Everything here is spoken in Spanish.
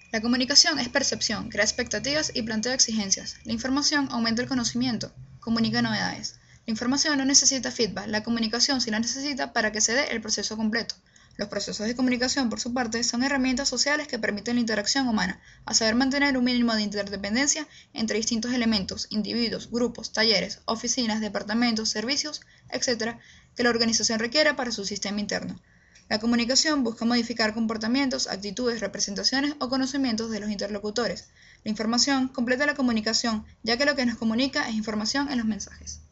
La comunicación es percepción, crea expectativas y plantea exigencias. La información aumenta el conocimiento, comunica novedades. La información no necesita feedback, la comunicación sí la necesita para que se dé el proceso completo. Los procesos de comunicación, por su parte, son herramientas sociales que permiten la interacción humana, a saber mantener un mínimo de interdependencia entre distintos elementos, individuos, grupos, talleres, oficinas, departamentos, servicios, etc., que la organización requiera para su sistema interno. La comunicación busca modificar comportamientos, actitudes, representaciones o conocimientos de los interlocutores. La información completa la comunicación, ya que lo que nos comunica es información en los mensajes.